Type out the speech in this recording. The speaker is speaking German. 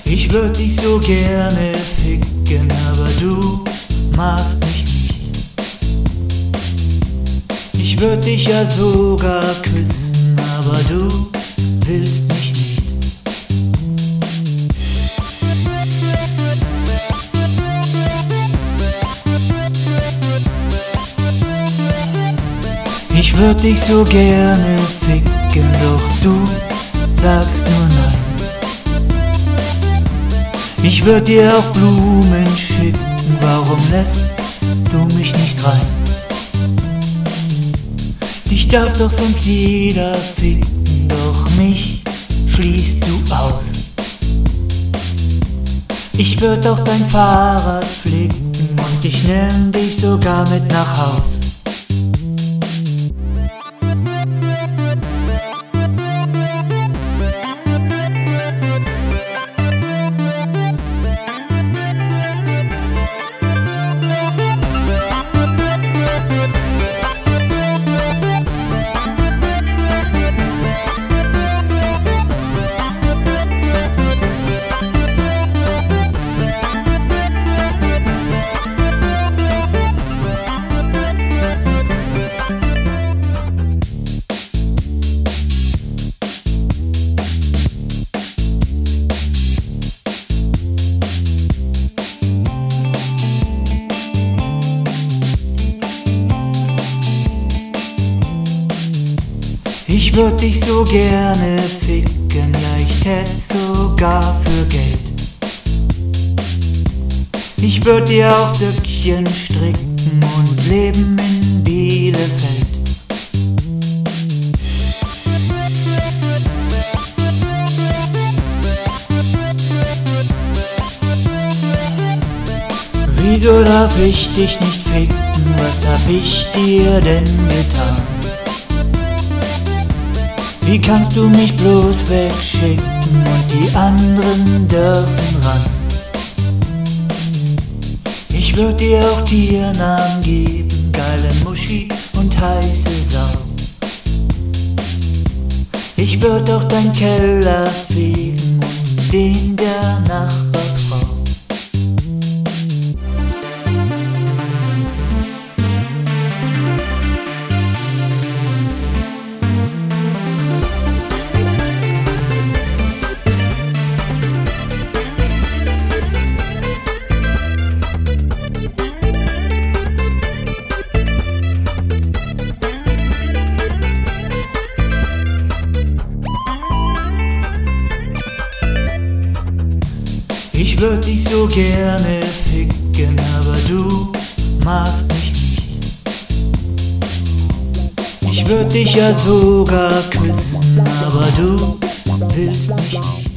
Ich würd dich so gerne ficken, aber du magst mich nicht. Ich würd dich ja sogar küssen, aber du willst mich nicht. Ich würd dich so gerne ficken, doch du sagst nur nein. Ich würd dir auch Blumen schicken, warum lässt du mich nicht rein? Dich darf doch sonst jeder ficken, doch mich schließt du aus. Ich würd auch dein Fahrrad flicken und ich nehm dich sogar mit nach Haus. Ich würd dich so gerne ficken, ja ich tät's sogar für Geld. Ich würd dir auch Söckchen stricken und leben in Bielefeld. Wieso darf ich dich nicht ficken, was hab ich dir denn getan? Wie kannst du mich bloß wegschicken und die anderen dürfen ran? Ich würd dir auch Tiernamen geben, geile Muschi und heiße Sau. Ich würd auch dein Keller fegen und den der Nachbarsfrau. Ich würd dich so gerne ficken, aber du magst mich nicht. Ich würd dich ja sogar küssen, aber du willst mich nicht.